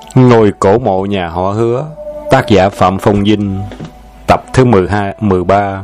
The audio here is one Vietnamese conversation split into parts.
Ngôi cổ mộ nhà họ Hứa. Tác giả Phạm Phong Vinh. Tập thứ 13.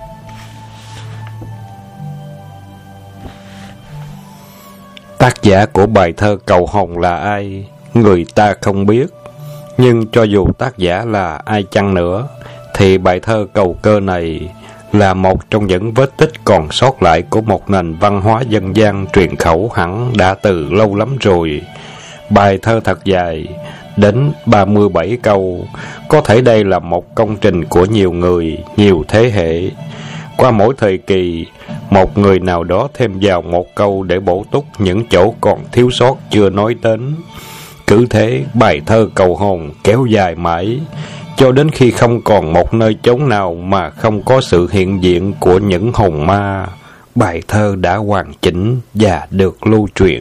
Tác giả của bài thơ Cầu Hồn là ai, người ta không biết. Nhưng cho dù tác giả là ai chăng nữa, thì bài thơ Cầu Cơ này là một trong những vết tích còn sót lại của một nền văn hóa dân gian truyền khẩu hẳn đã từ lâu lắm rồi. Bài thơ thật dài, đến 37 câu. Có thể đây là một công trình của nhiều người, nhiều thế hệ. Qua mỗi thời kỳ, một người nào đó thêm vào một câu để bổ túc những chỗ còn thiếu sót chưa nói đến. Cứ thế, bài thơ Cầu Hồn kéo dài mãi, cho đến khi không còn một nơi chốn nào mà không có sự hiện diện của những hồn ma. Bài thơ đã hoàn chỉnh và được lưu truyền.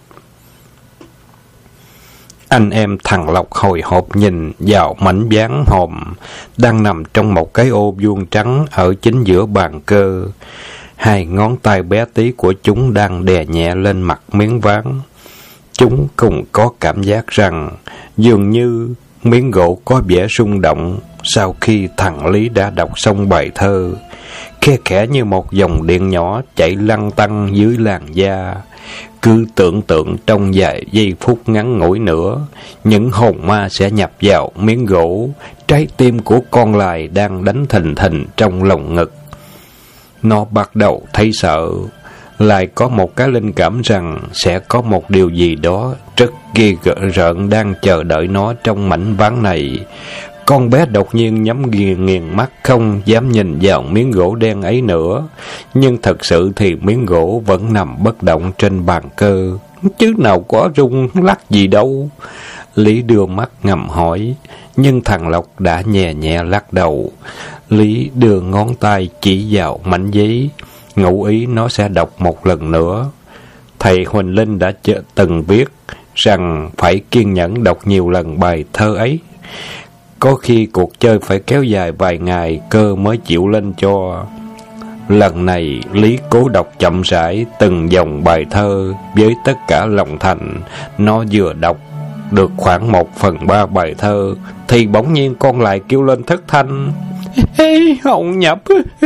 Anh em thằng Lộc hồi hộp nhìn vào mảnh ván hòm đang nằm trong một cái ô vuông trắng ở chính giữa bàn cơ. Hai ngón tay bé tí của chúng đang đè nhẹ lên mặt miếng ván. Chúng cùng có cảm giác rằng dường như miếng gỗ có vẻ rung động sau khi thằng Lý đã đọc xong bài thơ. Khe khẽ như một dòng điện nhỏ chạy lăn tăn dưới làn da. Cứ tưởng tượng trong vài giây phút ngắn ngủi nữa, những hồn ma sẽ nhập vào miếng gỗ, trái tim của con lài đang đánh thình thình trong lồng ngực. Nó bắt đầu thấy sợ, lại có một cái linh cảm rằng sẽ có một điều gì đó rất ghê rợn đang chờ đợi nó trong mảnh ván này. Con bé đột nhiên nhắm nghiền mắt, không dám nhìn vào miếng gỗ đen ấy nữa. Nhưng thật sự thì miếng gỗ vẫn nằm bất động trên bàn cơ, chứ nào có rung lắc gì đâu. Lý đưa mắt ngầm hỏi, nhưng thằng Lộc đã nhẹ nhẹ lắc đầu. Lý đưa ngón tay chỉ vào mảnh giấy, ngụ ý nó sẽ đọc một lần nữa. Thầy Huỳnh Linh đã từng viết rằng phải kiên nhẫn đọc nhiều lần bài thơ ấy. Có khi cuộc chơi phải kéo dài vài ngày cơ mới chịu lên cho. Lần này Lý cố đọc chậm rãi từng dòng bài thơ với tất cả lòng thành. Nó vừa đọc được khoảng 1/3 bài thơ thì bỗng nhiên con lại kêu lên thất thanh: Hồn nhập!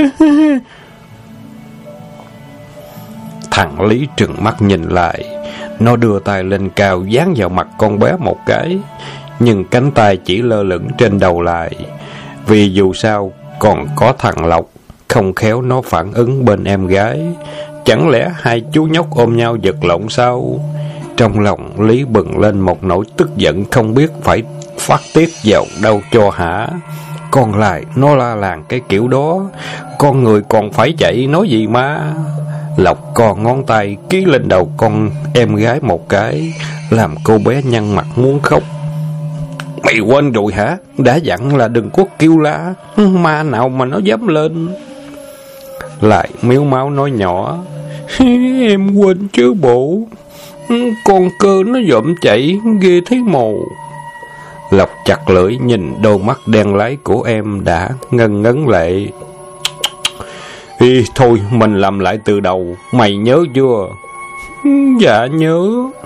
Thằng Lý trừng mắt nhìn lại. Nó đưa tay lên cao dán vào mặt con bé một cái, nhưng cánh tay chỉ lơ lửng trên đầu lại. Vì dù sao còn có thằng Lộc, không khéo nó phản ứng bên em gái. Chẳng lẽ hai chú nhóc ôm nhau giật lộn sao? Trong lòng Lý bừng lên một nỗi tức giận không biết phải phát tiết vào đâu cho hả. Con lại nó la làng cái kiểu đó, con người còn phải chạy nói gì mà. Lộc còn ngón tay ký lên đầu con em gái một cái, làm cô bé nhăn mặt muốn khóc. Mày quên rồi hả? Đã dặn là đừng có kêu la, ma nào mà nó dám lên. Lại miếu máu nói nhỏ: Em quên chứ bộ, con Cơ nó dộm chạy ghê thấy mồ. Lộc chặt lưỡi nhìn đôi mắt đen láy của em đã ngân ngấn lệ. Thôi mình làm lại từ đầu, mày nhớ chưa? Dạ nhớ.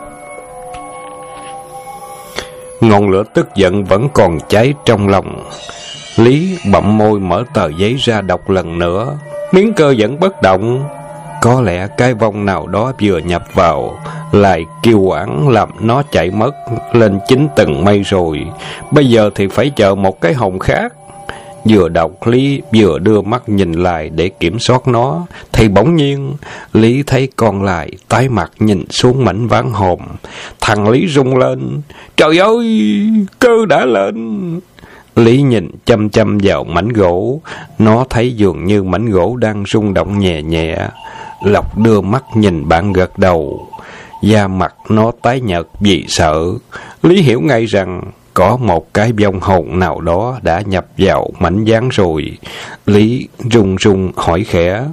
Ngọn lửa tức giận vẫn còn cháy trong lòng. Lý bậm môi mở tờ giấy ra đọc lần nữa. Miếng Cơ vẫn bất động. Có lẽ cái vong nào đó vừa nhập vào lại kêu oản làm nó chạy mất lên 9 tầng mây rồi. Bây giờ thì phải chờ một cái hồn khác. Vừa đọc, Lý vừa đưa mắt nhìn lại để kiểm soát nó, thì bỗng nhiên Lý thấy con lại tái mặt nhìn xuống mảnh ván hồn. Thằng Lý rung lên: Trời ơi, Cơ đã lên! Lý nhìn chăm chăm vào mảnh gỗ. Nó thấy dường như mảnh gỗ đang rung động nhẹ nhẹ. Lộc đưa mắt nhìn bạn gật đầu. Da mặt nó tái nhợt vì sợ. Lý hiểu ngay rằng có một cái vong hồn nào đó đã nhập vào mảnh ván rồi. Lý run run hỏi khẽ: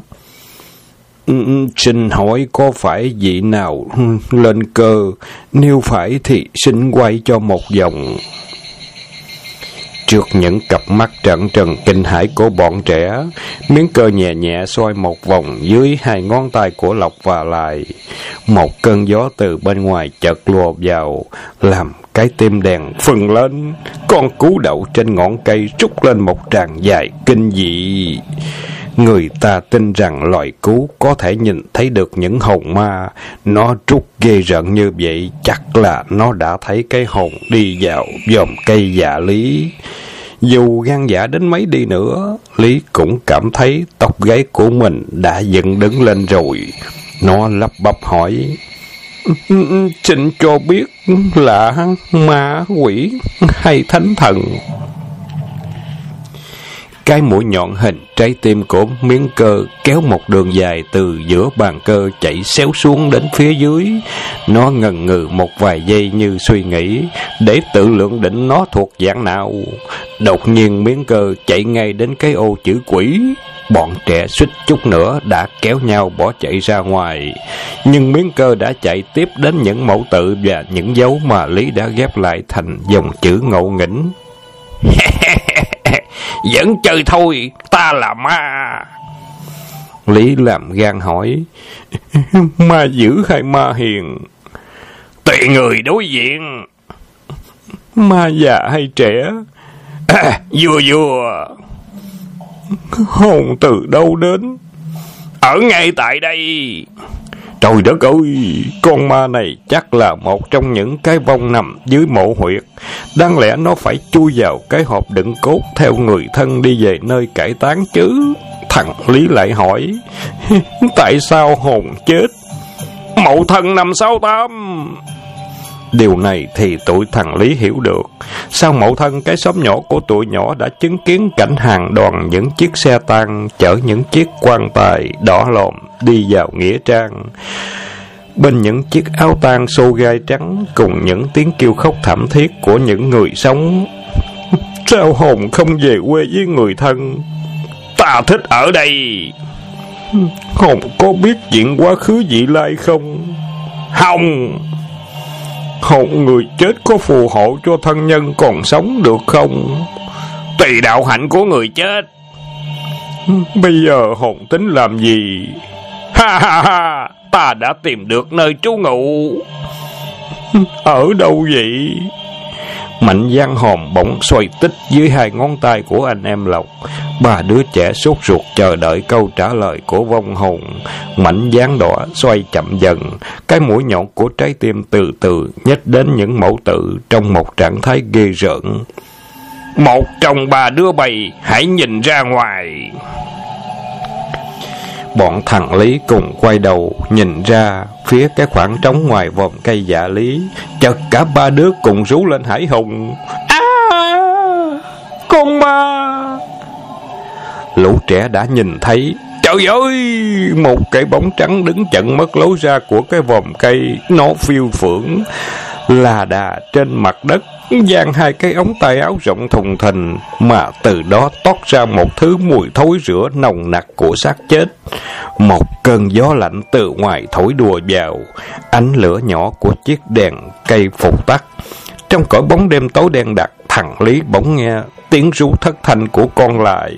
Xin hỏi có phải vị nào lên Cơ? Nếu phải thì xin quay cho một vòng. Trước những cặp mắt trợn trừng kinh hãi của bọn trẻ, miếng Cơ nhẹ nhẹ xoay một vòng dưới hai ngón tay của Lộc và lại. Một cơn gió từ bên ngoài chợt lùa vào, làm cái tim đèn phừng lên. Con cú đậu trên ngọn cây trút lên một tràng dài kinh dị. Người ta tin rằng loài cú có thể nhìn thấy được những hồn ma. Nó trút ghê rợn như vậy, chắc là nó đã thấy cái hồn đi vào vòm cây dạ Lý. Dù gan dạ đến mấy đi nữa, Lý cũng cảm thấy tóc gáy của mình đã dựng đứng lên rồi. Nó lắp bắp hỏi: xin cho biết là ma quỷ hay thánh thần? Cái mũi nhọn hình trái tim của Miến Cơ kéo một đường dài từ giữa bàn cơ chạy xéo xuống đến phía dưới. Nó ngần ngừ một vài giây như suy nghĩ để tự lượng định nó thuộc dạng nào. Đột nhiên Miến Cơ chạy ngay đến cái ô chữ quỷ. Bọn trẻ suýt chút nữa đã kéo nhau bỏ chạy ra ngoài. Nhưng Miến Cơ đã chạy tiếp đến những mẫu tự và những dấu mà Lý đã ghép lại thành dòng chữ ngộ nghĩnh. Vẫn chơi thôi, ta là ma. Lý làm gan hỏi: ma dữ hay ma hiền? Tùy người đối diện. Ma già hay trẻ? Vừa vừa. Hồn từ đâu đến? Ở ngay tại đây. Trời đất ơi, con ma này chắc là một trong những cái vong nằm dưới mộ huyệt. Đáng lẽ nó phải chui vào cái hộp đựng cốt theo người thân đi về nơi cải táng chứ. Thằng Lý lại hỏi: tại sao hồn chết? Mộ thân 568. Điều này thì tụi thằng Lý hiểu được. Sau mộ thân, cái xóm nhỏ của tụi nhỏ đã chứng kiến cảnh hàng đoàn những chiếc xe tang chở những chiếc quan tài đỏ lòm đi vào nghĩa trang. Bên những chiếc áo tang xô gai trắng cùng những tiếng kêu khóc thảm thiết của những người sống. Sao hồn không về quê với người thân? Ta thích ở đây. Hồn có biết chuyện quá khứ vị lai không? Không. Hồn người chết có phù hộ cho thân nhân còn sống được không? Tùy đạo hạnh của người chết. Bây giờ hồn tính làm gì? Ha ha ha, ta đã tìm được nơi trú ngụ. Ở đâu vậy? Mạnh Giang Hòm bỗng xoay tích dưới hai ngón tay của anh em Lộc. Ba đứa trẻ sốt ruột chờ đợi câu trả lời của vong hồn. Mạnh Giang đỏ xoay chậm dần. Cái mũi nhọn của trái tim từ từ nhích đến những mẫu tự trong một trạng thái ghê rợn. Một trong ba đứa bay, hãy nhìn ra ngoài. Bọn thằng Lý cùng quay đầu nhìn ra phía cái khoảng trống ngoài vòm cây dạ Lý. Chợt cả ba đứa cùng rú lên hãi hùng: con ma! Lũ trẻ đã nhìn thấy, trời ơi, một cái bóng trắng đứng chặn mất lối ra của cái vòm cây. Nó phiêu phưởng là đà trên mặt đất, dang hai cái ống tay áo rộng thùng thình, mà từ đó toát ra một thứ mùi thối rữa nồng nặc của xác chết. Một cơn gió lạnh từ ngoài thổi đùa vào. Ánh lửa nhỏ của chiếc đèn cây phục tắt. Trong cõi bóng đêm tối đen đặc, thằng Lý bỗng nghe tiếng rú thất thanh của con lại.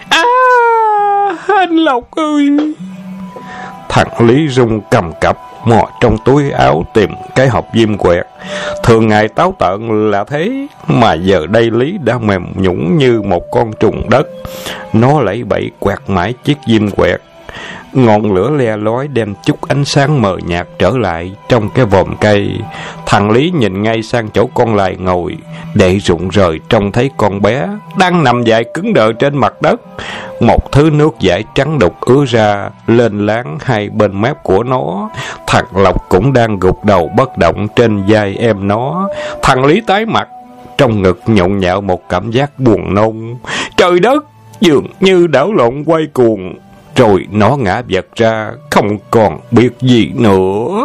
Anh Lộc ơi! Thằng Lý run cầm cập, mò trong túi áo tìm cái hộp diêm quẹt. Thường ngày táo tợn là thế, mà giờ đây Lý đã mềm nhũn như một con trùng đất. Nó lẫy bẫy quẹt mãi chiếc diêm quẹt. Ngọn lửa le lói đem chút ánh sáng mờ nhạt trở lại trong cái vòm cây. Thằng Lý nhìn ngay sang chỗ con lài ngồi, để rụng rời trông thấy con bé đang nằm dài cứng đờ trên mặt đất. Một thứ nước dãi trắng đục ứa ra lên láng hai bên mép của nó. Thằng Lộc cũng đang gục đầu bất động trên vai em nó. Thằng Lý tái mặt, trong ngực nhộn nhạo một cảm giác buồn nôn. Trời đất, dường như đảo lộn quay cuồng. Rồi nó ngã vật ra, không còn biết gì nữa.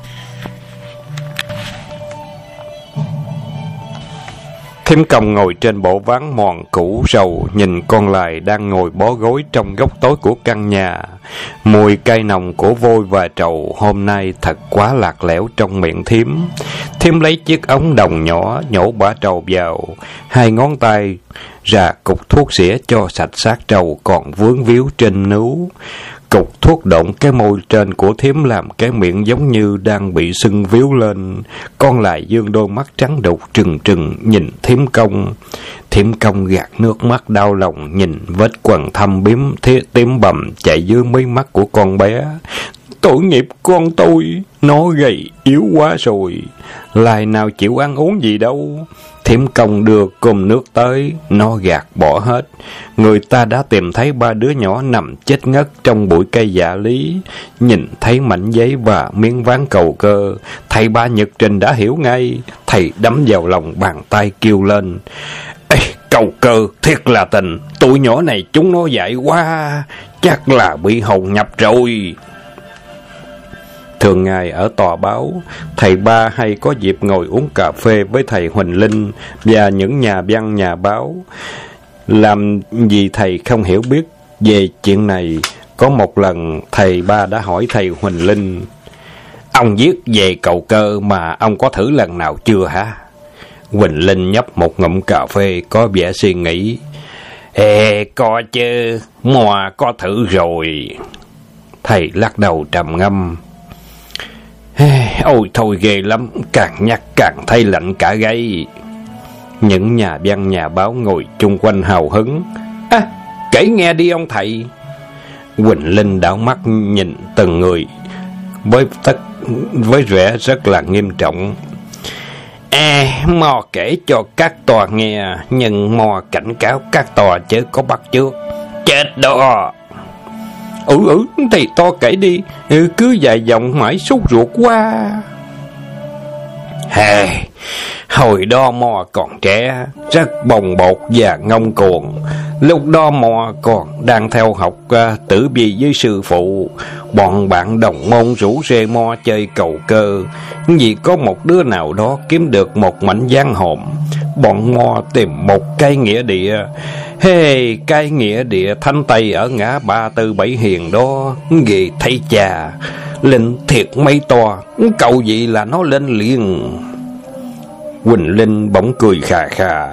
Thím Công ngồi trên bộ ván mòn cũ rầu, nhìn con lài đang ngồi bó gối trong góc tối của căn nhà. Mùi cay nồng của vôi và trầu hôm nay thật quá lạc lẽo trong miệng thím. Thím lấy chiếc ống đồng nhỏ nhổ bã trầu vào, hai ngón tay ra cục thuốc xỉa cho sạch xác trầu còn vướng víu trên nướu. Cục thuốc động cái môi trên của thím làm cái miệng giống như đang bị sưng víu lên. Con lại dương đôi mắt trắng đục trừng trừng nhìn thím Công. Thím Công gạt nước mắt đau lòng nhìn vết quần thâm tím bầm chạy dưới mí mắt của con bé. Tội nghiệp con tôi, nó gầy yếu quá rồi, lại nào chịu ăn uống gì đâu. Thím Công đưa cơm nước tới, nó gạt bỏ hết. Người ta đã tìm thấy 3 đứa nhỏ nằm chết ngất trong bụi cây dạ lý. Nhìn thấy mảnh giấy và miếng ván cầu cơ, thầy ba Nhật Trình đã hiểu ngay. Thầy đấm vào lòng bàn tay kêu lên: Ê, cầu cơ, thiệt là tình, tụi nhỏ này chúng nó dại quá, chắc là bị hồn nhập rồi. Thường ngày ở tòa báo, thầy ba hay có dịp ngồi uống cà phê với thầy Huỳnh Linh và những nhà văn nhà báo. Làm gì thầy không hiểu biết về chuyện này. Có một lần thầy ba đã hỏi thầy Huỳnh Linh: Ông viết về cầu cơ mà ông có thử lần nào chưa hả? Huỳnh Linh nhấp một ngụm cà phê có vẻ suy nghĩ. Ê, có chứ, mò có thử rồi. Thầy lắc đầu trầm ngâm. Ôi thôi ghê lắm, càng nhắc càng thấy lạnh cả gáy. Những nhà văn nhà báo ngồi chung quanh hào hứng. Kể nghe đi ông thầy. Huỳnh Linh đảo mắt nhìn từng người với vẻ rất là nghiêm trọng. Mò kể cho các tòa nghe, nhưng mò cảnh cáo các tòa chứ có bắt chước chết đó. Thì to kể đi, cứ dài dòng mãi sốt ruột quá. Hồi đó mò còn trẻ, rất bồng bột và ngông cuồng. Lúc đó mò còn đang theo học tử vi với sư phụ. Bọn bạn đồng môn rủ rê mò chơi cầu cơ. Vì có một đứa nào đó kiếm được một mảnh giang hồn, bọn mò tìm một cái nghĩa địa. Cái nghĩa địa Thanh Tây ở ngã Ba Tư Bảy Hiền đó. Ghê thấy chà, lên thiệt mấy to, cậu gì là nó lên liền. Huỳnh Linh bỗng cười khà khà.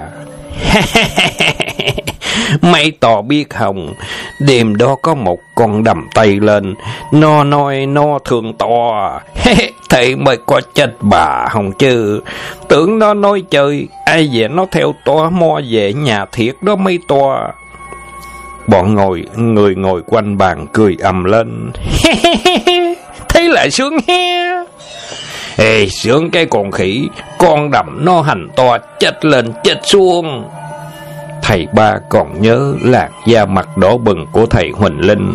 Mấy tò biết không, đêm đó có một con đầm Tây lên, nó nói nó thương to. Thầy mới có chết bà không chứ. Tưởng nó nói chơi, ai về nó theo to mo về nhà thiệt đó mấy to. Bọn người ngồi quanh bàn cười ầm lên. Thế lại sướng he. Sướng cái con khỉ, con đầm nó hành to chết lên chết xuống. Thầy ba còn nhớ làn da mặt đỏ bừng của thầy Huỳnh Linh.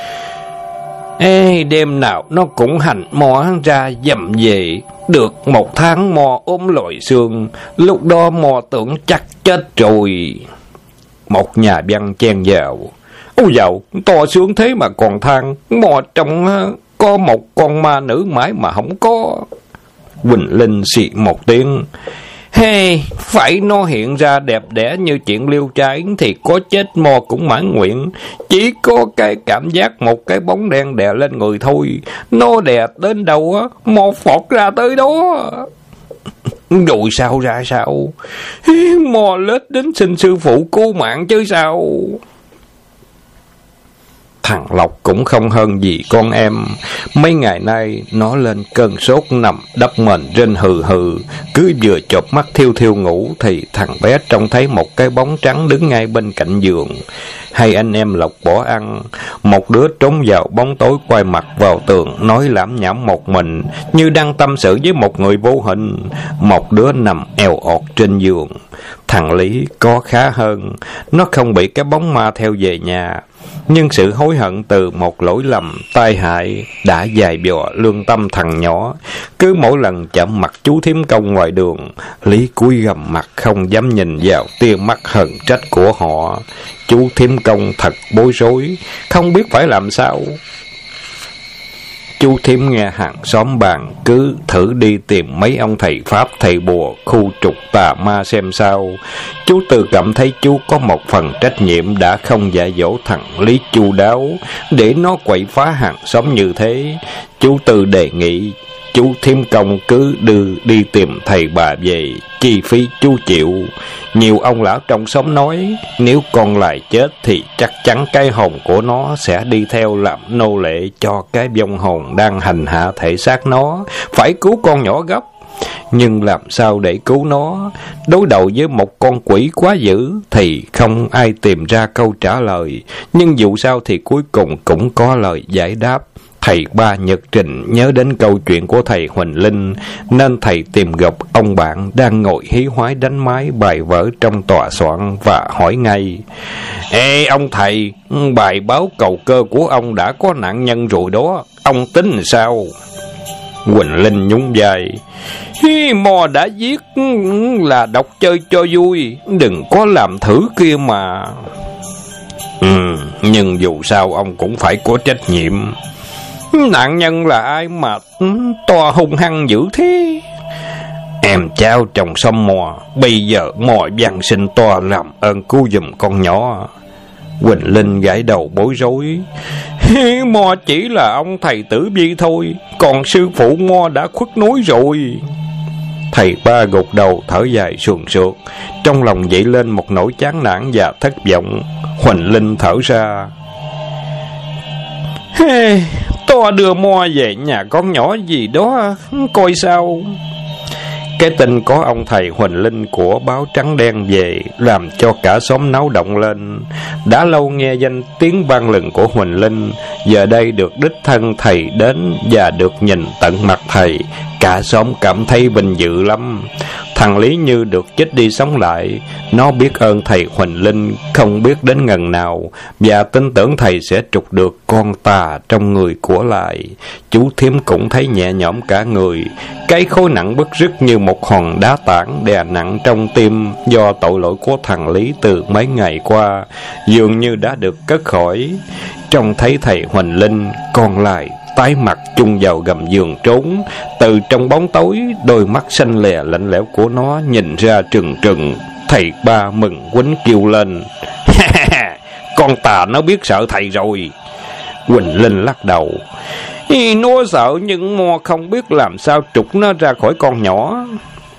Đêm nào nó cũng hành mò ra dầm về. Được 1 tháng mò ốm lội xương, lúc đó mò tưởng chắc chết rồi. Một nhà văn chen vào. Ôi dạo, to sướng thế mà còn than, mò trong có một con ma nữ mãi mà không có. Huỳnh Linh xì một tiếng. Phải nó hiện ra đẹp đẽ như chuyện liêu trai thì có chết mò cũng mãn nguyện. Chỉ có cái cảm giác một cái bóng đen đè lên người thôi. Nó đè đến đâu á, mò phọt ra tới đó. Rồi sao ra sao? Mò lết đến xin sư phụ cứu mạng chứ sao. Thằng Lộc cũng không hơn gì con em. Mấy ngày nay nó lên cơn sốt nằm đắp mền trên hừ hừ. Cứ vừa chợp mắt thiêu thiêu ngủ thì thằng bé trông thấy một cái bóng trắng đứng ngay bên cạnh giường. Hai anh em Lộc bỏ ăn. Một đứa trốn vào bóng tối quay mặt vào tường nói lảm nhảm một mình như đang tâm sự với một người vô hình. Một đứa nằm eo ọt trên giường. Thằng Lý có khá hơn. Nó không bị cái bóng ma theo về nhà. Nhưng sự hối hận từ một lỗi lầm tai hại đã dày vò lương tâm thằng nhỏ. Cứ mỗi lần chạm mặt chú thím Công ngoài đường, Lý cúi gằm mặt không dám nhìn vào tia mắt hờn trách của họ. Chú thím Công thật bối rối, không biết phải làm sao. Chú thím nghe hàng xóm bàn cứ thử đi tìm mấy ông thầy Pháp thầy bùa khu trục tà ma xem sao. Chú Tư cảm thấy chú có một phần trách nhiệm đã không dạy dỗ thằng Lý chu đáo để nó quậy phá hàng xóm như thế. Chú Tư đề nghị chú thím Công cứ đi tìm thầy bà về, chi phí chú chịu. Nhiều ông lão trong xóm nói, nếu con lại chết thì chắc chắn cái hồn của nó sẽ đi theo làm nô lệ cho cái vong hồn đang hành hạ thể xác nó. Phải cứu con nhỏ gấp. Nhưng làm sao để cứu nó? Đối đầu với một con quỷ quá dữ thì không ai tìm ra câu trả lời. Nhưng dù sao thì cuối cùng cũng có lời giải đáp. Thầy Ba Nhật Trình nhớ đến câu chuyện của thầy Huỳnh Linh, nên thầy tìm gặp ông bạn đang ngồi hí hoái đánh máy bài vở trong tòa soạn và hỏi ngay: Ê ông thầy, bài báo cầu cơ của ông đã có nạn nhân rồi đó, ông tính sao? Huỳnh Linh nhún vai: Mò đã viết là đọc chơi cho vui, đừng có làm thử kia mà. Nhưng dù sao ông cũng phải có trách nhiệm. Nạn nhân là ai mà to hung hăng dữ thế? Em cháu trong xóm Mò, bây giờ Mò văn sinh to làm ơn cứu giùm con nhỏ. Huỳnh Linh gãi đầu bối rối: Mò chỉ là ông thầy Tử Vi thôi, còn sư phụ Mò đã khuất núi rồi. Thầy Ba gục đầu thở dài suồn sượt, trong lòng dậy lên một nỗi chán nản và thất vọng. Huỳnh Linh thở ra: To đưa Mo về nhà con nhỏ gì đó coi sao. Cái tin có ông thầy Huỳnh Linh của báo Trắng Đen về làm cho cả xóm náo động lên. Đã lâu nghe danh tiếng vang lừng của Huỳnh Linh, giờ đây được đích thân thầy đến và được nhìn tận mặt thầy, cả xóm cảm thấy vinh dự lắm. Thằng Lý Như được chết đi sống lại, nó biết ơn thầy Huỳnh Linh không biết đến ngần nào, và tin tưởng thầy sẽ trục được con tà trong người của lại. Chú Thiếm cũng thấy nhẹ nhõm cả người, cái khối nặng bứt rứt như một hòn đá tảng đè nặng trong tim do tội lỗi của thằng Lý từ mấy ngày qua dường như đã được cất khỏi. Trông thấy thầy Huỳnh Linh, con lại tái mặt chung vào gầm giường trốn. Từ trong bóng tối, đôi mắt xanh lè lạnh lẽo của nó nhìn ra trừng trừng. Thầy Ba mừng quýnh kêu lên: Con tà nó biết sợ thầy rồi. Huỳnh Linh lắc đầu: Nó sợ nhưng Mo không biết làm sao trục nó ra khỏi con nhỏ.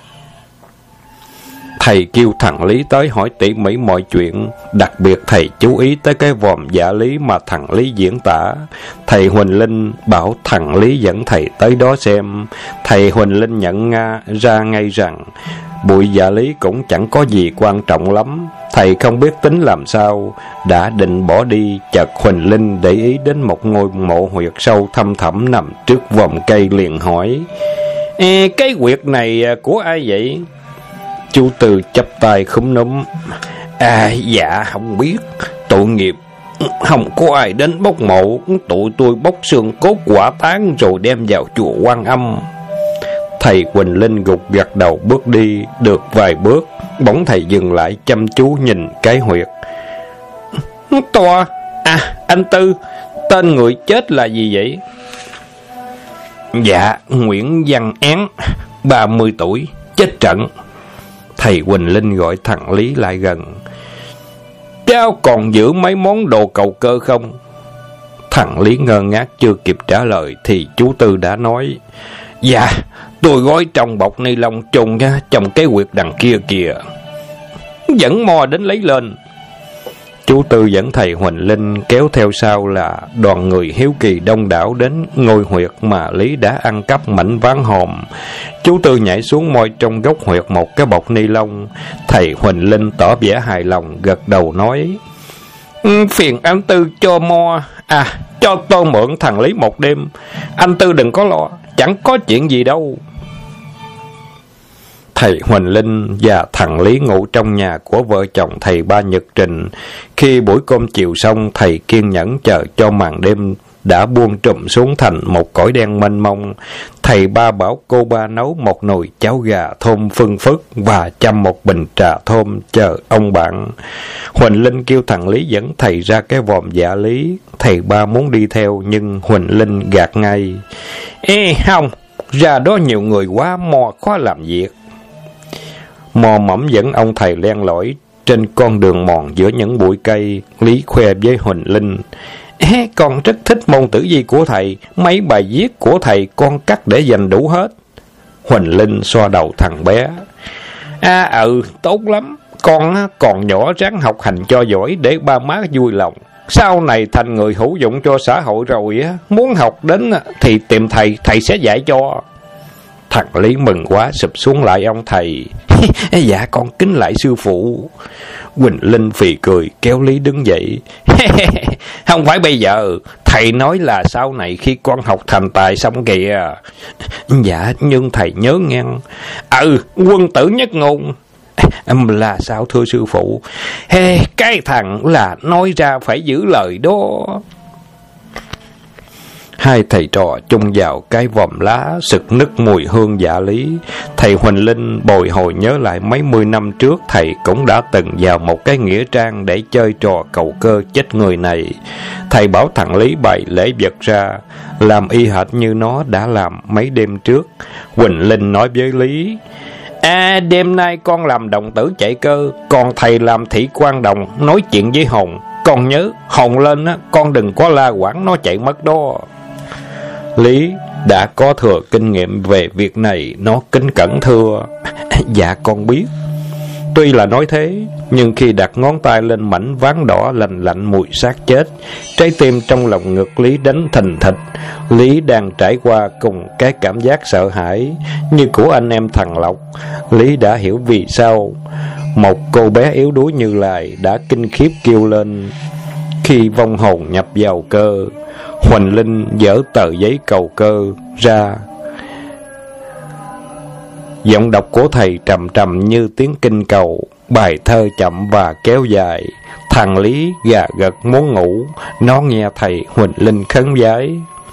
Thầy kêu thằng Lý tới hỏi tỉ mỉ mọi chuyện, đặc biệt thầy chú ý tới cái vòm dạ lý mà thằng Lý diễn tả. Thầy Huỳnh Linh bảo thằng Lý dẫn thầy tới đó xem. Thầy Huỳnh Linh nhận ra ngay rằng bụi dạ lý cũng chẳng có gì quan trọng lắm. Thầy không biết tính làm sao, đã định bỏ đi, chợt Huỳnh Linh để ý đến một ngôi mộ huyệt sâu thăm thẳm nằm trước vòm cây, liền hỏi: Cái huyệt này của ai vậy? Chú Tư chắp tay khúm núm: Dạ không biết, tội nghiệp, không có ai đến bốc mộ, tụi tôi bốc xương cốt quả táng rồi đem vào chùa Quan Âm. Thầy Huỳnh Linh gục gật đầu bước đi được vài bước, bỗng thầy dừng lại chăm chú nhìn cái huyệt. Anh Tư, tên người chết là gì vậy? Dạ, Nguyễn Văn Án, 30 tuổi, chết trận. Thầy Huỳnh Linh gọi thằng Lý lại gần: Cháu còn giữ mấy món đồ cầu cơ không? Thằng Lý ngơ ngác chưa kịp trả lời thì chú Tư đã nói: Dạ, tôi gói trong bọc ni lông chôn trong cái huyệt đằng kia kìa. Dẫn Mo đến lấy lên. Chú Tư dẫn thầy Huỳnh Linh, kéo theo sau là đoàn người hiếu kỳ đông đảo đến ngôi huyệt mà Lý đã ăn cắp mảnh ván hòm. Chú Tư nhảy xuống moi trong góc huyệt một cái bọc ni lông. Thầy Huỳnh Linh tỏ vẻ hài lòng, gật đầu nói: Phiền anh Tư cho Mo, cho tôi mượn thằng Lý một đêm. Anh Tư đừng có lo, chẳng có chuyện gì đâu. Thầy Huỳnh Linh và thằng Lý ngủ trong nhà của vợ chồng thầy Ba Nhật Trình. Khi buổi cơm chiều xong, thầy kiên nhẫn chờ cho màn đêm đã buông trùm xuống thành một cõi đen mênh mông. Thầy Ba bảo cô Ba nấu một nồi cháo gà thơm phưng phức và chăm một bình trà thơm chờ ông bạn. Huỳnh Linh kêu thằng Lý dẫn thầy ra cái vòm dạ lý. Thầy Ba muốn đi theo nhưng Huỳnh Linh gạt ngay: Không, ra đó nhiều người quá, Mo khó làm việc. Mò mẫm dẫn ông thầy len lỏi trên con đường mòn giữa những bụi cây. Lý khoe với Huỳnh Linh: Con rất thích môn tử vi của thầy, mấy bài viết của thầy con cắt để dành đủ hết. Huỳnh Linh xoa đầu thằng bé: Tốt lắm, Con còn nhỏ ráng học hành cho giỏi để ba má vui lòng. Sau này thành người hữu dụng cho xã hội rồi á, muốn học đến thì tìm thầy, thầy sẽ dạy cho. Thằng Lý mừng quá sụp xuống lại ông thầy. Dạ con kính lại sư phụ. Quỳnh Linh phì cười kéo Lý đứng dậy. Không phải bây giờ, thầy nói là sau này khi con học thành tài xong kìa. Dạ nhưng thầy nhớ ngang. Quân tử nhất ngôn. Là sao thưa sư phụ? Cái thằng là nói ra phải giữ lời đó. Hai thầy trò chung vào cái vòm lá, sực nức mùi hương dạ lý. Thầy Huỳnh Linh bồi hồi nhớ lại mấy mươi năm trước thầy cũng đã từng vào một cái nghĩa trang để chơi trò cầu cơ chết người này. Thầy bảo thằng Lý bày lễ vật ra, làm y hệt như nó đã làm mấy đêm trước. Huỳnh Linh nói với Lý: đêm nay con làm đồng tử chạy cơ, còn thầy làm thị quan đồng nói chuyện với hồn. Con nhớ hồn lên á, con đừng có la quảng nó chạy mất đó. Lý đã có thừa kinh nghiệm về việc này, nó kính cẩn thưa: Dạ con biết. Tuy là nói thế, nhưng khi đặt ngón tay lên mảnh ván đỏ lành lạnh mùi xác chết, trái tim trong lòng ngực Lý đánh thình thịch. Lý đang trải qua cùng cái cảm giác sợ hãi như của anh em thằng Lộc. Lý đã hiểu vì sao một cô bé yếu đuối như Lài đã kinh khiếp kêu lên khi vong hồn nhập vào cơ. Huỳnh Linh dở tờ giấy cầu cơ ra. Giọng đọc của thầy trầm trầm như tiếng kinh cầu. Bài thơ chậm và kéo dài. Thằng Lý gà gật muốn ngủ. Nó nghe thầy Huỳnh Linh khấn vái: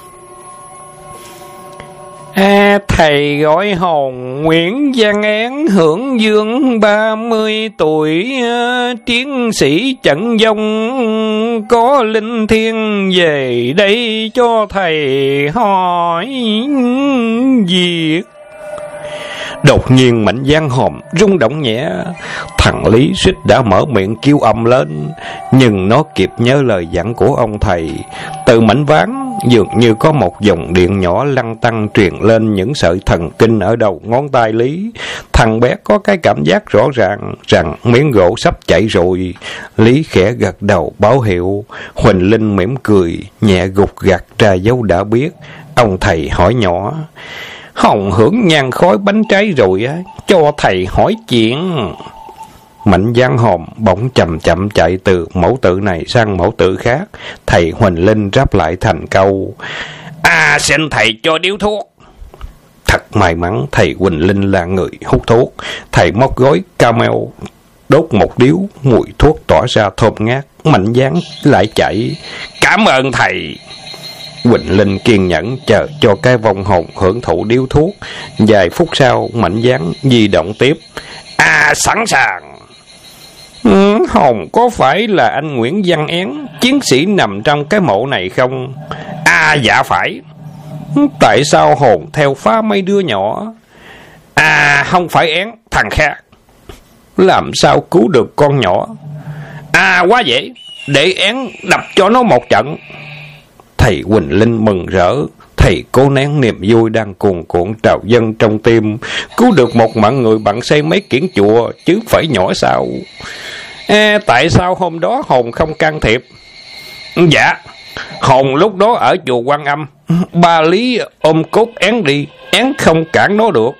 Thầy gọi hồn Nguyễn Văn Én hưởng dương 30 tuổi, tiến sĩ trận vong có linh thiêng về đây cho thầy hỏi việc. Đột nhiên mảnh giang hòm rung động nhẹ. Thằng Lý suýt đã mở miệng kêu ầm lên, nhưng nó kịp nhớ lời dặn của ông thầy. Từ mảnh ván dường như có một dòng điện nhỏ lăn tăn truyền lên những sợi thần kinh ở đầu ngón tay Lý. Thằng bé có cái cảm giác rõ ràng rằng miếng gỗ sắp chạy rồi. Lý khẽ gật đầu báo hiệu. Huỳnh Linh mỉm cười nhẹ gục gặt ra dấu đã biết. Ông thầy hỏi nhỏ: Hồng hưởng nhang khói bánh trái rồi á, cho thầy hỏi chuyện. Mảnh gián hòm bỗng chậm chậm chạy từ mẫu tự này sang mẫu tự khác. Thầy Huỳnh Linh ráp lại thành câu: Xin thầy cho điếu thuốc. Thật may mắn thầy Huỳnh Linh là người hút thuốc. Thầy móc gói camel đốt một điếu, mùi thuốc tỏa ra thơm ngát. Mảnh gián lại chạy: Cảm ơn thầy. Huỳnh Linh kiên nhẫn chờ cho cái vong hồn hưởng thụ điếu thuốc. Vài phút sau mảnh gián di động tiếp: Sẵn sàng. Hồn có phải là anh Nguyễn Văn Én, chiến sĩ nằm trong cái mộ này không? Dạ phải. Tại sao hồn theo phá mấy đứa nhỏ? Không phải Én, thằng khác. Làm sao cứu được con nhỏ? Quá dễ, để Én đập cho nó một trận. Thầy Huỳnh Linh mừng rỡ. Thầy cố nén niềm vui đang cuồn cuộn trào dâng trong tim. Cứu được một mạng người bằng xây mấy kiển chùa, chứ phải nhỏ sao? Tại sao hôm đó hồn không can thiệp? Dạ, hồn lúc đó ở chùa Quan Âm. Ba Lý ôm cốt Én đi, Én không cản nó được.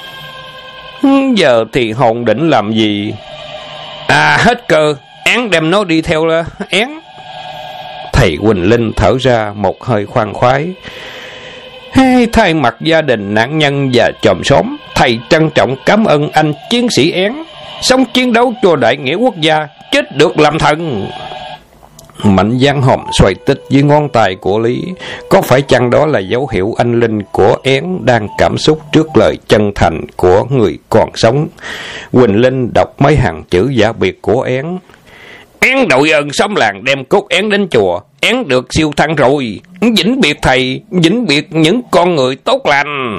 Giờ thì hồn định làm gì? Hết cơ, Én đem nó đi theo là Én. Thầy Huỳnh Linh thở ra một hơi khoan khoái. Thay mặt gia đình nạn nhân và chòm xóm, thầy trân trọng cảm ơn anh chiến sĩ Én, sống chiến đấu cho đại nghĩa quốc gia, chết được làm thần. Mảnh gián hòm xoay tích dưới ngón tay của Lý. Có phải chăng đó là dấu hiệu anh linh của Én đang cảm xúc trước lời chân thành của người còn sống? Huỳnh Linh đọc mấy hàng chữ giả biệt của Én: Én đội ơn xóm làng đem cốt Én đến chùa, Én được siêu thăng rồi. Vĩnh biệt thầy, vĩnh biệt những con người tốt lành.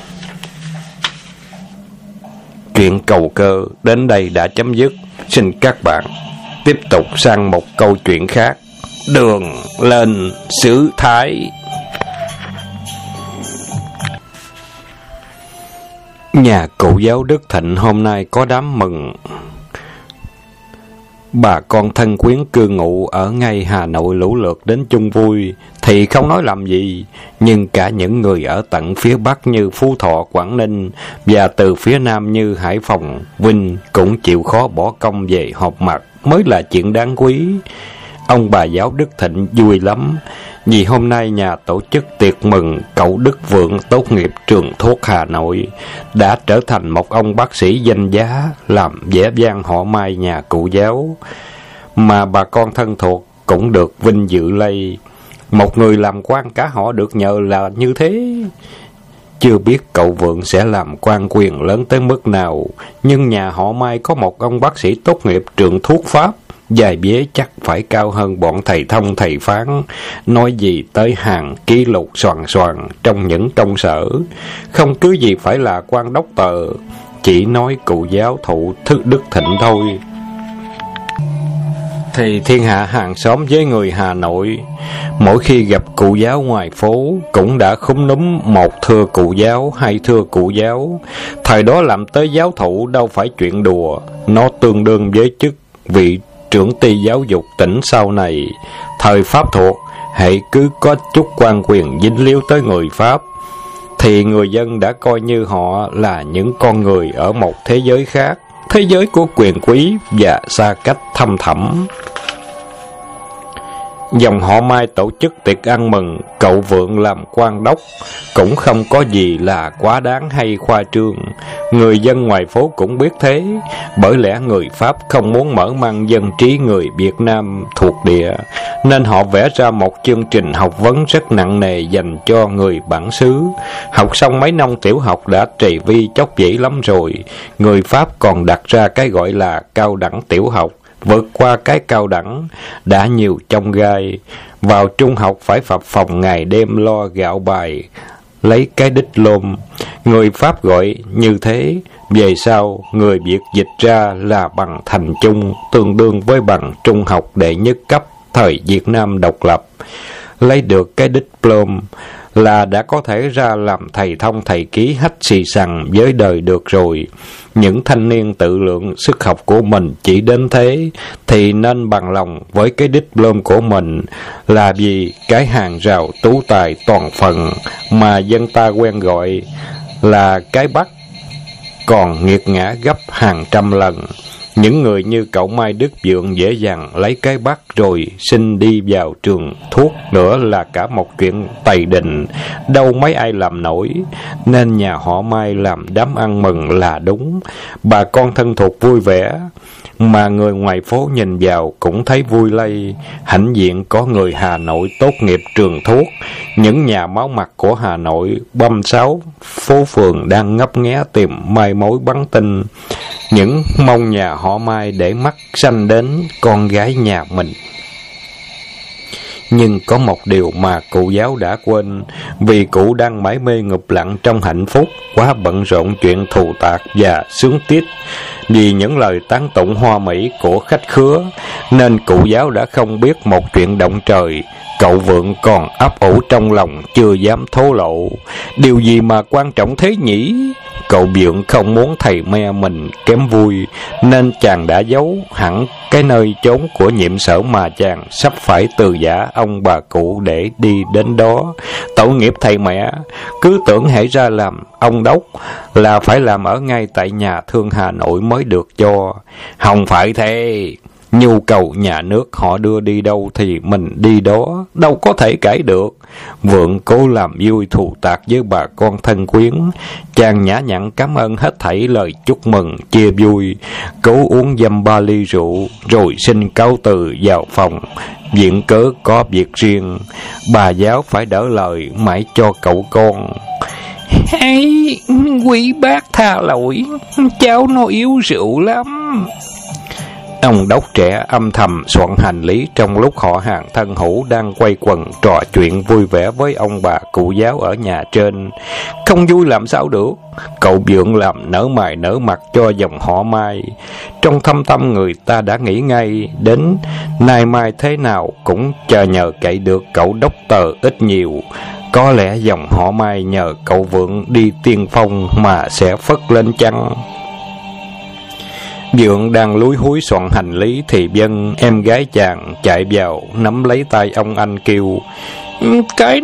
Chuyện cầu cơ đến đây đã chấm dứt. Xin các bạn tiếp tục sang một câu chuyện khác. Đường lên xứ Thái. Nhà cụ giáo Đức Thịnh hôm nay có đám mừng. Bà con thân quyến cư ngụ ở ngay Hà Nội lũ lượt đến chung vui thì không nói làm gì, nhưng cả những người ở tận phía Bắc như Phú Thọ, Quảng Ninh và từ phía Nam như Hải Phòng, Vinh cũng chịu khó bỏ công về họp mặt mới là chuyện đáng quý. Ông bà giáo Đức Thịnh vui lắm, vì hôm nay nhà tổ chức tiệc mừng cậu Đức Vượng tốt nghiệp trường thuốc Hà Nội, đã trở thành một ông bác sĩ danh giá, làm vẻ vang họ Mai nhà cụ giáo. Mà bà con thân thuộc cũng được vinh dự lây. Một người làm quan cả họ được nhờ là như thế. Chưa biết cậu Vượng sẽ làm quan quyền lớn tới mức nào, nhưng nhà họ Mai có một ông bác sĩ tốt nghiệp trường thuốc Pháp, dài vế chắc phải cao hơn bọn thầy thông thầy phán, nói gì tới hàng ký lục soàn soàn trong những công sở. Không cứ gì phải là quan đốc tờ, chỉ nói cụ giáo thụ Thức Đức Thịnh thôi thì thiên hạ hàng xóm với người Hà Nội, mỗi khi gặp cụ giáo ngoài phố cũng đã khúm núm một thưa cụ giáo, hai thưa cụ giáo. Thời đó làm tới giáo thụ đâu phải chuyện đùa, nó tương đương với chức vị trưởng ty giáo dục tỉnh sau này. Thời Pháp thuộc, hễ cứ có chút quan quyền dính líu tới người Pháp thì người dân đã coi như họ là những con người ở một thế giới khác, thế giới của quyền quý và xa cách thăm thẳm. Dòng họ Mai tổ chức tiệc ăn mừng cậu Vượng làm quan đốc cũng không có gì là quá đáng hay khoa trương. Người dân ngoài phố cũng biết thế, bởi lẽ người Pháp không muốn mở mang dân trí người Việt Nam thuộc địa, nên họ vẽ ra một chương trình học vấn rất nặng nề dành cho người bản xứ. Học xong mấy năm tiểu học đã trì vi chóc vĩ lắm rồi, người Pháp còn đặt ra cái gọi là cao đẳng tiểu học. Vượt qua cái cao đẳng đã nhiều chông gai, vào trung học phải phập phồng ngày đêm lo gạo bài, lấy cái diplôme. Người Pháp gọi như thế, về sau người Việt dịch ra là bằng thành trung, tương đương với bằng trung học đệ nhất cấp thời Việt Nam độc lập. Lấy được cái diplôme là đã có thể ra làm thầy thông thầy ký hách xì xằng với đời được rồi. Những thanh niên tự lượng sức học của mình chỉ đến thế thì nên bằng lòng với cái diplôme của mình, là vì cái hàng rào tú tài toàn phần mà dân ta quen gọi là cái Bắc còn nghiệt ngã gấp hàng trăm lần. Những người như cậu Mai Đức Vượng dễ dàng lấy cái Bắc rồi xin đi vào trường thuốc nữa là cả một chuyện tày đình, đâu mấy ai làm nổi. Nên nhà họ Mai làm đám ăn mừng là đúng. Bà con thân thuộc vui vẻ, mà người ngoài phố nhìn vào cũng thấy vui lây. Hãnh diện có người Hà Nội tốt nghiệp trường thuốc. Những nhà máu mặt của Hà Nội băm sáu phố phường đang ngấp nghé tìm mai mối bắn tin, những mong nhà họ Mai để mắt sanh đến con gái nhà mình. Nhưng có một điều mà cụ giáo đã quên, vì cụ đang mải mê ngụp lặng trong hạnh phúc, quá bận rộn chuyện thù tạc và sướng tiết vì những lời tán tụng hoa mỹ của khách khứa, nên cụ giáo đã không biết một chuyện động trời cậu Vượng còn ấp ủ trong lòng chưa dám thổ lộ. Điều gì mà quan trọng thế nhỉ? Cậu Vượng không muốn thầy me mình kém vui, nên chàng đã giấu hẳn cái nơi chốn của nhiệm sở mà chàng sắp phải từ giả ông bà cụ để đi đến đó. Tội nghiệp thầy mẹ, cứ tưởng hãy ra làm ông đốc là phải làm ở ngay tại nhà thương Hà Nội mới được cho. Không phải thế. Nhu cầu nhà nước họ đưa đi đâu thì mình đi đó, đâu có thể cãi được. Vượng cố làm vui thù tạc với bà con thân quyến. Chàng nhã nhặn cảm ơn hết thảy lời chúc mừng chia vui, cố uống dăm 3 ly rượu rồi xin cáo từ vào phòng. Viện cớ có việc riêng, bà giáo phải đỡ lời mãi cho cậu con. Hãy quý bác tha lỗi, cháu nó yếu rượu lắm. Ông đốc trẻ âm thầm soạn hành lý trong lúc họ hàng thân hữu đang quay quần trò chuyện vui vẻ với ông bà cụ giáo ở nhà trên. Không vui làm sao được, cậu Vượng làm nở mày nở mặt cho dòng họ Mai. Trong thâm tâm người ta đã nghĩ ngay đến nay mai thế nào cũng chờ nhờ cậy được cậu đốc tờ ít nhiều. Có lẽ dòng họ Mai nhờ cậu Vượng đi tiên phong mà sẽ phất lên chăng? Dượng đang lúi húi soạn hành lý thì Vân, em gái chàng, chạy vào nắm lấy tay ông anh kêu: Cái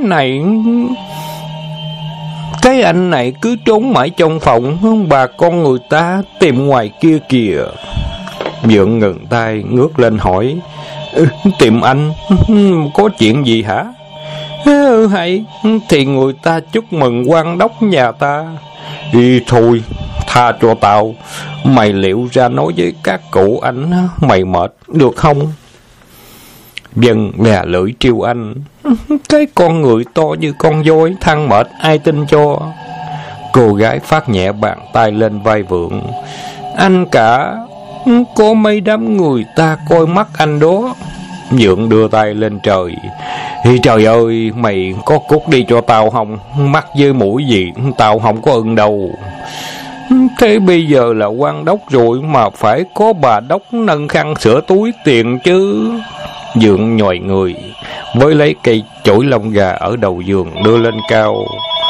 anh này cứ trốn mãi trong phòng, bà con người ta tìm ngoài kia kìa. Dượng ngừng tay ngước lên hỏi: Tìm anh có chuyện gì hả? Hay thì người ta chúc mừng quan đốc nhà ta. Đi thôi, tha cho tao. Mày liệu ra nói với các cụ anh mày mệt được không? Vân lè lưỡi trêu anh: Cái con người to như con voi, than mệt ai tin cho. Cô gái phát nhẹ bàn tay lên vai Vượng: Anh cả, có mấy đám người ta coi mắt anh đó. Vượng đưa tay lên trời: Trời ơi, mày có cút đi cho tao không? Mắt với mũi gì tao không có ưng đâu. Thế bây giờ là quan đốc rồi mà phải có bà đốc nâng khăn sửa túi tiền chứ. Vượng nhòi người với lấy cây chổi lông gà ở đầu giường đưa lên cao.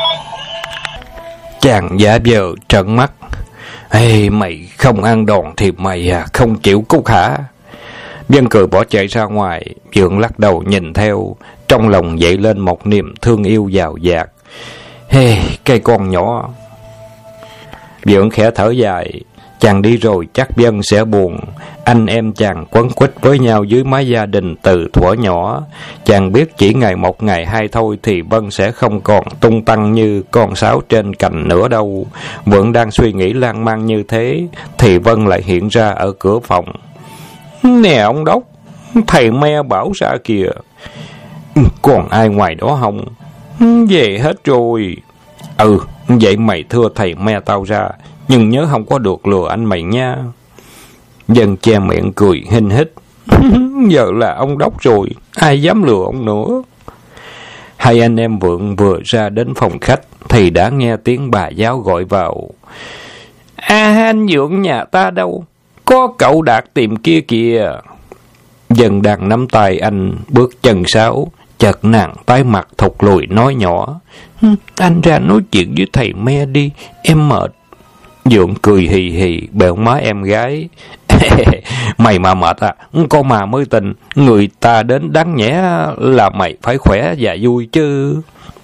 Chàng giả vờ trợn mắt: Ê, mày không ăn đòn thì mày không chịu cút hả? Vân cười bỏ chạy ra ngoài. Vượng lắc đầu nhìn theo, trong lòng dậy lên một niềm thương yêu dào dạt. Cái con nhỏ. Vượng khẽ thở dài. Chàng đi rồi chắc Vân sẽ buồn. Anh em chàng quấn quýt với nhau dưới mái gia đình từ thuở nhỏ. Chàng biết chỉ ngày một ngày hai thôi thì Vân sẽ không còn tung tăng như con sáo trên cành nữa đâu. Vượng đang suy nghĩ lan man như thế thì Vân lại hiện ra ở cửa phòng. Nè ông đốc, thầy me bảo ra kìa. Còn ai ngoài đó không? Về hết rồi. Vậy mày thưa thầy me tao ra, nhưng nhớ không có được lừa anh mày nha. Dân che miệng cười hinh hít. Giờ là ông đốc rồi, ai dám lừa ông nữa. Hai anh em Vượng vừa ra đến phòng khách thì đã nghe tiếng bà giáo gọi vào. Anh Vượng nhà ta đâu? Có cậu Đạt tìm kia kìa. Dân đang nắm tay anh bước chân sáo, chợt nàng tái mặt thụt lùi nói nhỏ: Anh ra nói chuyện với thầy me đi, em mệt. Vượng cười hì hì bẹo má em gái: Mày mà mệt con mà mới tình. Người ta đến đáng nhẽ là mày phải khỏe và vui chứ.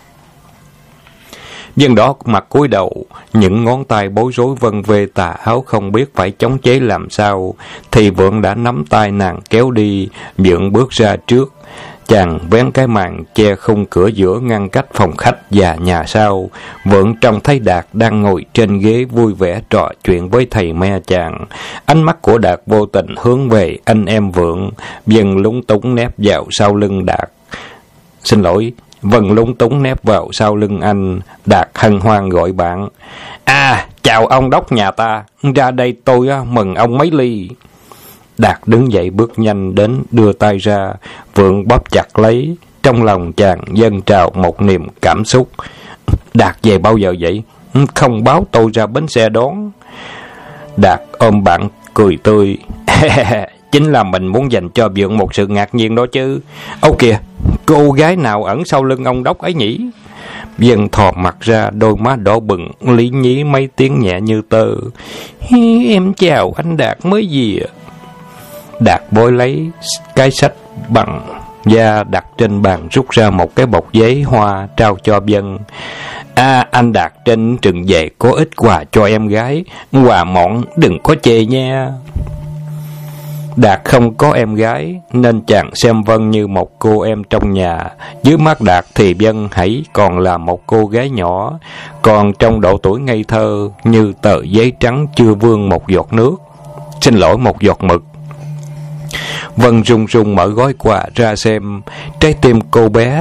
Dân đó mặt cúi đầu, những ngón tay bối rối vân vê tà áo không biết phải chống chế làm sao, thì Vượng đã nắm tay nàng kéo đi. Vượng bước ra trước. Chàng vén cái màn che khung cửa giữa ngăn cách phòng khách và nhà sau. Vượng trông thấy Đạt đang ngồi trên ghế vui vẻ trò chuyện với thầy me chàng. Ánh mắt của Đạt vô tình hướng về anh em Vượng. Vân lúng túng nép vào sau lưng Đạt. Xin lỗi, Vân lúng túng nép vào sau lưng anh. Đạt hân hoan gọi bạn: Chào ông đốc nhà ta, ra đây tôi mừng ông mấy ly. Đạt đứng dậy bước nhanh đến đưa tay ra. Vượng bóp chặt lấy. Trong lòng chàng dâng trào một niềm cảm xúc. Đạt về bao giờ vậy? Không báo tôi ra bến xe đón. Đạt ôm bạn cười tươi. Chính là mình muốn dành cho Vượng một sự ngạc nhiên đó chứ. Ô kìa, cô gái nào ẩn sau lưng ông đốc ấy nhỉ? Vân thò mặt ra, đôi má đỏ bừng, lý nhí mấy tiếng nhẹ như tơ. Em chào anh Đạt mới gì ạ? Đạt bối lấy cái sách bằng da đặt trên bàn, rút ra một cái bọc giấy hoa trao cho Vân. Anh Đạt trên trường về có ít quà cho em gái. Quà mọn đừng có chê nha. Đạt không có em gái nên chàng xem Vân như một cô em trong nhà. Dưới mắt Đạt thì Vân hãy còn là một cô gái nhỏ, còn trong độ tuổi ngây thơ như tờ giấy trắng chưa vương một giọt nước. Xin lỗi, một giọt mực. Vân run run mở gói quà ra xem. Trái tim cô bé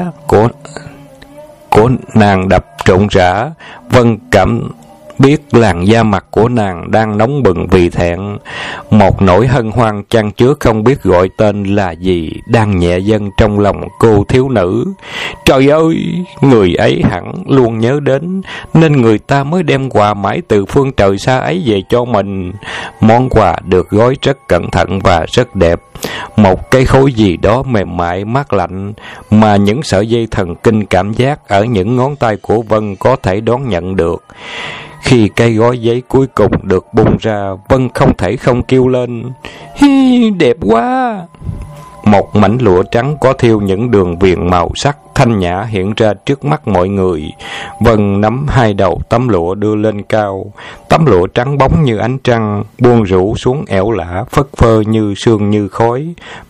của nàng đập rộn rã. Vân cảm biết làn da mặt của nàng đang nóng bừng vì thẹn. Một nỗi hân hoan chan chứa không biết gọi tên là gì đang nhẹ dâng trong lòng cô thiếu nữ. Trời ơi, người ấy hẳn luôn nhớ đến, nên người ta mới đem quà mãi từ phương trời xa ấy về cho mình. Món quà được gói rất cẩn thận và rất đẹp. Một cái khối gì đó mềm mại mát lạnh mà những sợi dây thần kinh cảm giác ở những ngón tay của Vân có thể đón nhận được. Khi cây gói giấy cuối cùng được bung ra, Vân không thể không kêu lên: "Hi, đẹp quá!" Một mảnh lụa trắng có thêu những đường viền màu sắc thanh nhã hiện ra trước mắt mọi người. Vân nắm hai đầu tấm lụa đưa lên cao. Tấm lụa trắng bóng như ánh trăng, buông rủ xuống ẻo lả, phất phơ như sương như khói.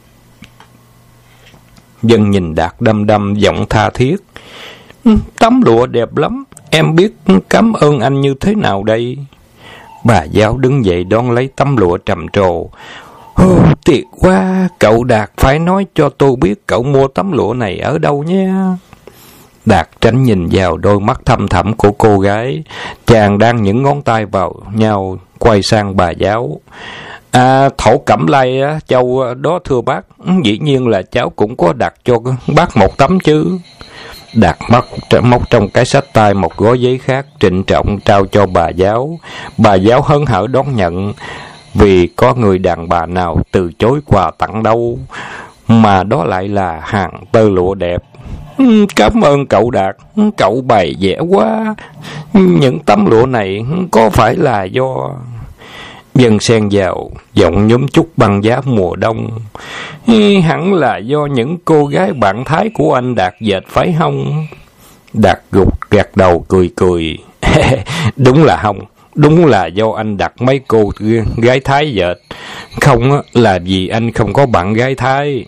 Vân nhìn Đạt đăm đăm, giọng tha thiết: "Tấm lụa đẹp lắm, em biết cảm ơn anh như thế nào đây?" Bà giáo đứng dậy đón lấy tấm lụa trầm trồ: "Tuyệt quá, cậu Đạt phải nói cho tôi biết cậu mua tấm lụa này ở đâu nhé." Đạt tránh nhìn vào đôi mắt thâm thẳm của cô gái. Chàng đang những ngón tay vào nhau, quay sang bà giáo: "Thổ Cẩm Lai Châu đó thưa bác, dĩ nhiên là cháu cũng có đặt cho bác một tấm chứ." Đạt móc trong cái xách tay một gói giấy khác, trịnh trọng trao cho bà giáo. Bà giáo hớn hở đón nhận, vì có người đàn bà nào từ chối quà tặng đâu, mà đó lại là hàng tơ lụa đẹp. "Cảm ơn cậu Đạt, cậu bày vẽ quá. Những tấm lụa này có phải là do..." Dân xen vào, giọng nhúm chút băng giá mùa đông: "Hẳn là do những cô gái bạn thái của anh Đạt dệt phải không?" Đạt gật đầu cười cười: "Đúng là không. Đúng là do anh đặt mấy cô gái Thái dệt. Không là vì anh không có bạn gái Thái."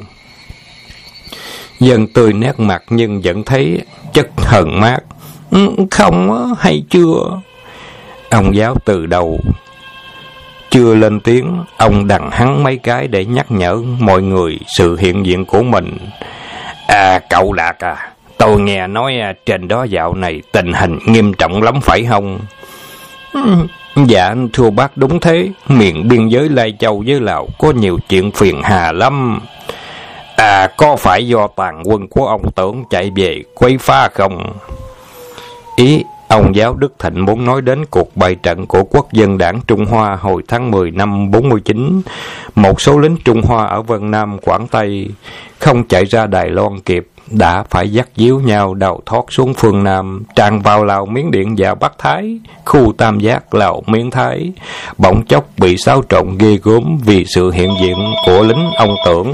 Dân tươi nét mặt nhưng vẫn thấy chất hờn mát: "Không hay chưa?" Ông giáo từ đầu chưa lên tiếng, ông đằng hắn mấy cái để nhắc nhở mọi người sự hiện diện của mình. Cậu Đạt tôi nghe nói trên đó dạo này tình hình nghiêm trọng lắm phải không?" "Dạ thưa bác, đúng thế. Miền biên giới Lai Châu với Lào có nhiều chuyện phiền hà lắm." Có phải do tàn quân của ông Tưởng chạy về quấy phá không?" Ý ông giáo Đức Thịnh muốn nói đến cuộc bại trận của Quốc dân đảng Trung Hoa hồi tháng 10 năm 49. Một số lính Trung Hoa ở Vân Nam, Quảng Tây không chạy ra Đài Loan kịp, đã phải dắt díu nhau đào thoát xuống phương Nam, tràn vào Lào, Miến Điện và Bắc Thái, khu tam giác Lào Miến Thái, bỗng chốc bị xáo trộn ghê gớm vì sự hiện diện của lính ông Tưởng.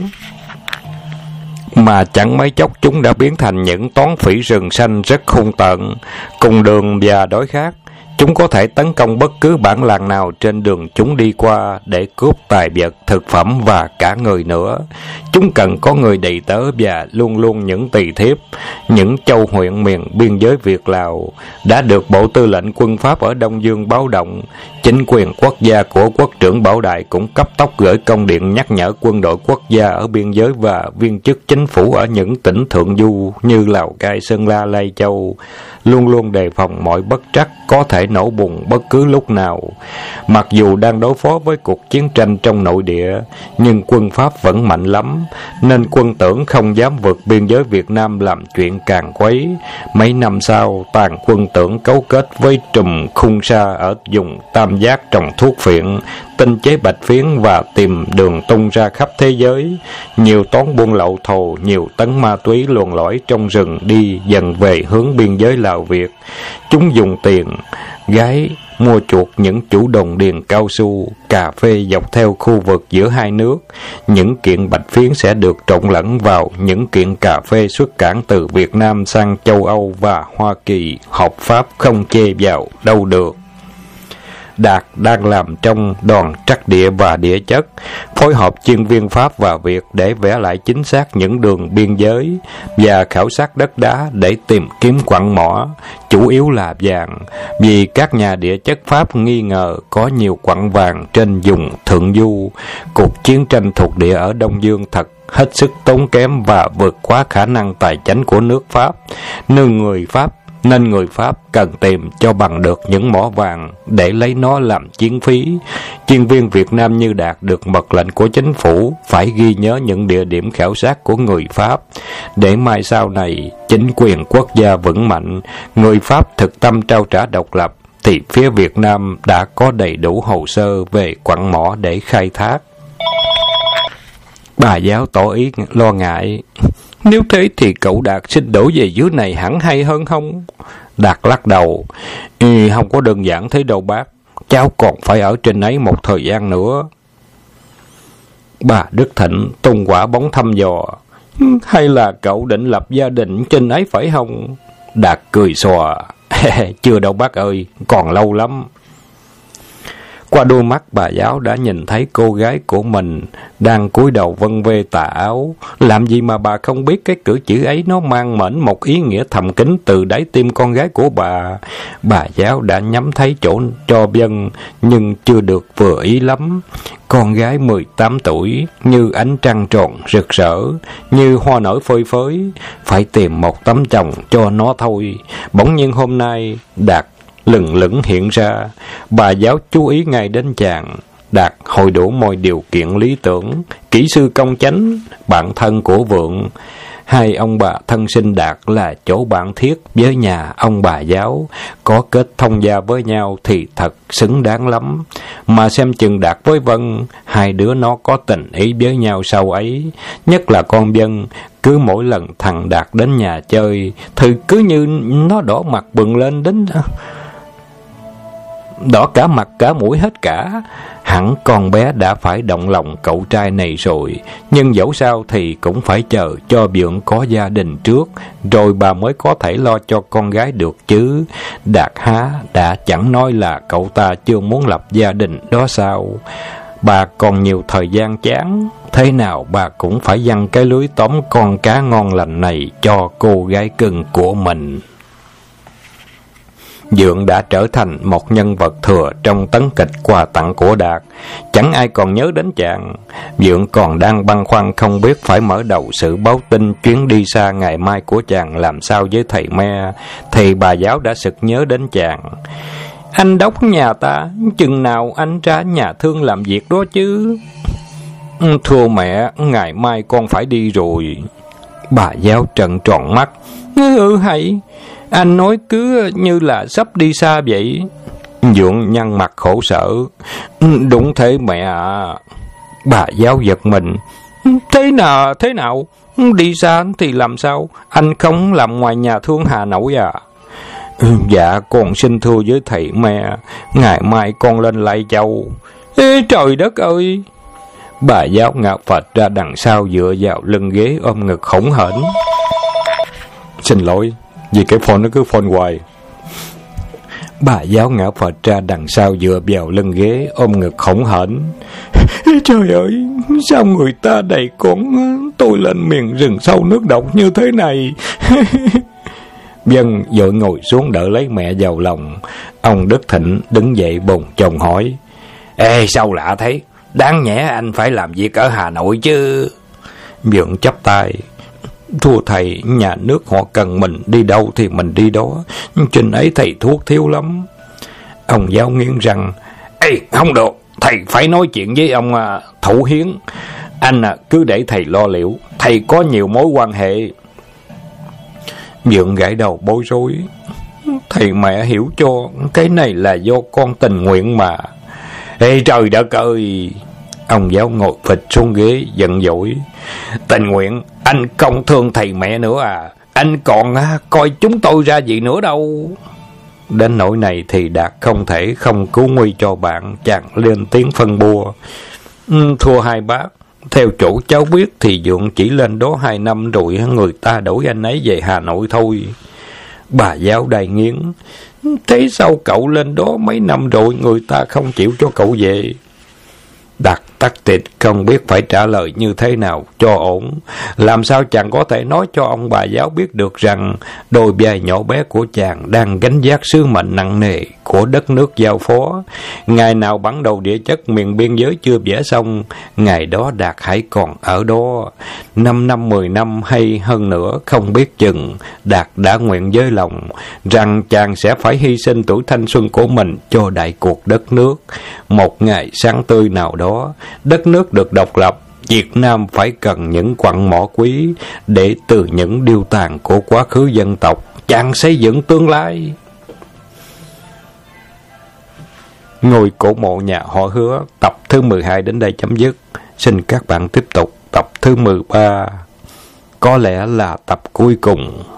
Mà chẳng mấy chốc chúng đã biến thành những toán phỉ rừng xanh rất hung tợn, cùng đường và đói khát. Chúng có thể tấn công bất cứ bản làng nào trên đường chúng đi qua để cướp tài vật, thực phẩm và cả người nữa. Chúng cần có người đầy tớ và luôn luôn những tỳ thiếp. Những châu huyện miền biên giới Việt Lào đã được Bộ Tư lệnh Quân Pháp ở Đông Dương báo động. Chính quyền quốc gia của quốc trưởng Bảo Đại cũng cấp tốc gửi công điện nhắc nhở quân đội quốc gia ở biên giới và viên chức chính phủ ở những tỉnh thượng du như Lào Cai, Sơn La, Lai Châu luôn luôn đề phòng mọi bất trắc có thể nổ bùng bất cứ lúc nào. Mặc dù đang đối phó với cuộc chiến tranh trong nội địa, nhưng quân Pháp vẫn mạnh lắm, nên quân Tưởng không dám vượt biên giới Việt Nam làm chuyện càn quấy. Mấy năm sau, tàn quân Tưởng cấu kết với trùm khung sa ở vùng Tam Giác trồng thuốc phiện, tinh chế bạch phiến và tìm đường tung ra khắp thế giới. Nhiều toán buôn lậu thồ, nhiều tấn ma túy luồn lỏi trong rừng đi dần về hướng biên giới Lào Việt. Chúng dùng tiền, gái mua chuộc những chủ đồng điền cao su, cà phê dọc theo khu vực giữa hai nước. Những kiện bạch phiến sẽ được trộn lẫn vào những kiện cà phê xuất cảng từ Việt Nam sang châu Âu và Hoa Kỳ, hợp pháp không chê vào đâu được. Đạt đang làm trong đoàn trắc địa và địa chất, phối hợp chuyên viên Pháp và Việt để vẽ lại chính xác những đường biên giới và khảo sát đất đá để tìm kiếm quặng mỏ, chủ yếu là vàng, vì các nhà địa chất Pháp nghi ngờ có nhiều quặng vàng trên vùng thượng du. Cuộc chiến tranh thuộc địa ở Đông Dương thật hết sức tốn kém và vượt quá khả năng tài chính của nước Pháp, nên người Pháp cần tìm cho bằng được những mỏ vàng để lấy nó làm chiến phí. Chuyên viên Việt Nam như Đạt được mật lệnh của chính phủ phải ghi nhớ những địa điểm khảo sát của người Pháp, để mai sau này chính quyền quốc gia vững mạnh, người Pháp thực tâm trao trả độc lập, thì phía Việt Nam đã có đầy đủ hồ sơ về quặng mỏ để khai thác. Bà giáo tỏ ý lo ngại. Nếu thế thì cậu Đạt xin đổi về dưới này hẳn hay hơn không? Đạt lắc đầu. Không có đơn giản thế đâu bác. Cháu còn phải ở trên ấy một thời gian nữa. Bà Đức Thịnh tung quả bóng thăm dò. Hay là cậu định lập gia đình trên ấy phải không? Đạt cười xòa. Chưa đâu bác ơi, còn lâu lắm. Qua đôi mắt bà giáo đã nhìn thấy cô gái của mình đang cúi đầu vân vê tà áo. Làm gì mà bà không biết cái cử chỉ ấy nó mang mệnh một ý nghĩa thầm kín từ đáy tim con gái của bà. Bà giáo đã nhắm thấy chỗ cho Vân, nhưng chưa được vừa ý lắm. Con gái 18 tuổi, như ánh trăng tròn rực rỡ, như hoa nở phơi phới, phải tìm một tấm chồng cho nó thôi. Bỗng nhiên hôm nay, Đạt lừng lững hiện ra. Bà giáo chú ý ngay đến chàng. Đạt hội đủ mọi điều kiện lý tưởng, kỹ sư công chánh, bạn thân của Vượng. Hai ông bà thân sinh Đạt là chỗ bạn thiết với nhà ông bà giáo, có kết thông gia với nhau thì thật xứng đáng lắm. Mà xem chừng Đạt với Vân, hai đứa nó có tình ý với nhau sau ấy. Nhất là con Vân, cứ mỗi lần thằng Đạt đến nhà chơi thì cứ như nó đỏ mặt bừng lên đến đỏ cả mặt cả mũi hết cả. Hẳn con bé đã phải động lòng cậu trai này rồi, nhưng dẫu sao thì cũng phải chờ cho Vượng có gia đình trước, rồi bà mới có thể lo cho con gái được chứ. Đạt há đã chẳng nói là cậu ta chưa muốn lập gia đình đó sao? Bà còn nhiều thời gian chán, thế nào bà cũng phải giăng cái lưới tóm con cá ngon lành này cho cô gái cưng của mình. Vượng đã trở thành một nhân vật thừa trong tấn kịch quà tặng của Đạt. Chẳng ai còn nhớ đến chàng. Vượng còn đang băn khoăn không biết phải mở đầu sự báo tin chuyến đi xa ngày mai của chàng làm sao với thầy Me, thì bà giáo đã sực nhớ đến chàng. Anh đốc nhà ta, chừng nào anh ra nhà thương làm việc đó chứ? Thưa mẹ, ngày mai con phải đi rồi. Bà giáo trợn tròn mắt. Hay, anh nói cứ như là sắp đi xa vậy. Vượng nhăn mặt khổ sở. Đúng thế mẹ ạ. Bà giáo giật mình. Thế nào? Đi xa thì làm sao? Anh không làm ngoài nhà thương Hà Nội à? Dạ, con xin thưa với thầy mẹ, ngày mai con lên Lai Châu. Ê, trời đất ơi! Bà giáo ngã phật ra đằng sau dựa vào lưng ghế ôm ngực hỗn hển. Xin lỗi, vì cái phone nó cứ phone hoài. Bà giáo ngã phật ra đằng sau dựa vào lưng ghế ôm ngực hỗn hển. Trời ơi, sao người ta đẩy con tôi lên miền rừng sâu nước độc như thế này? Vân vội ngồi xuống đỡ lấy mẹ vào lòng. Ông Đức Thịnh đứng dậy bồng chồng hỏi. Ê, sao lạ thế? Đáng nhẽ anh phải làm việc ở Hà Nội chứ. Vượng chắp tay. Thưa thầy, nhà nước họ cần mình đi đâu thì mình đi đó. Trên ấy thầy thuốc thiếu lắm. Ông giáo nghiến răng. Ê, không được, thầy phải nói chuyện với ông Thủ Hiến. Anh cứ để thầy lo liệu. Thầy có nhiều mối quan hệ. Vượng gãi đầu bối rối. Thầy mẹ hiểu cho, cái này là do con tình nguyện mà. Ê trời đất ơi! Ông giáo ngồi phịch xuống ghế giận dỗi. Tình nguyện? Anh không thương thầy mẹ nữa à? Anh còn coi chúng tôi ra gì nữa đâu. Đến nỗi này thì Đạt không thể không cứu nguy cho bạn. Chàng lên tiếng phân bua. Thưa hai bác, theo chỗ cháu biết thì Vượng chỉ lên đó 2 năm rồi người ta đổi anh ấy về Hà Nội thôi. Bà giáo đầy nghiến. Thế sao cậu lên đó mấy năm rồi người ta không chịu cho cậu về? Đạt tắc tịch không biết phải trả lời như thế nào cho ổn. Làm sao chàng có thể nói cho ông bà giáo biết được rằng đôi vai nhỏ bé của chàng đang gánh vác sứ mệnh nặng nề của đất nước giao phó. Ngày nào bản đồ địa chất miền biên giới chưa vẽ xong, ngày đó Đạt hãy còn ở đó. 5 năm 10 năm hay hơn nữa không biết chừng, Đạt đã nguyện với lòng rằng chàng sẽ phải hy sinh tuổi thanh xuân của mình cho đại cuộc đất nước. Một ngày sáng tươi nào đó, đất nước được độc lập, Việt Nam phải cần những quặng mỏ quý để từ những điêu tàn của quá khứ dân tộc chàng xây dựng tương lai. Ngôi cổ mộ nhà họ Hứa tập thứ 12 đến đây chấm dứt. Xin các bạn tiếp tục tập thứ 13. Có lẽ là tập cuối cùng.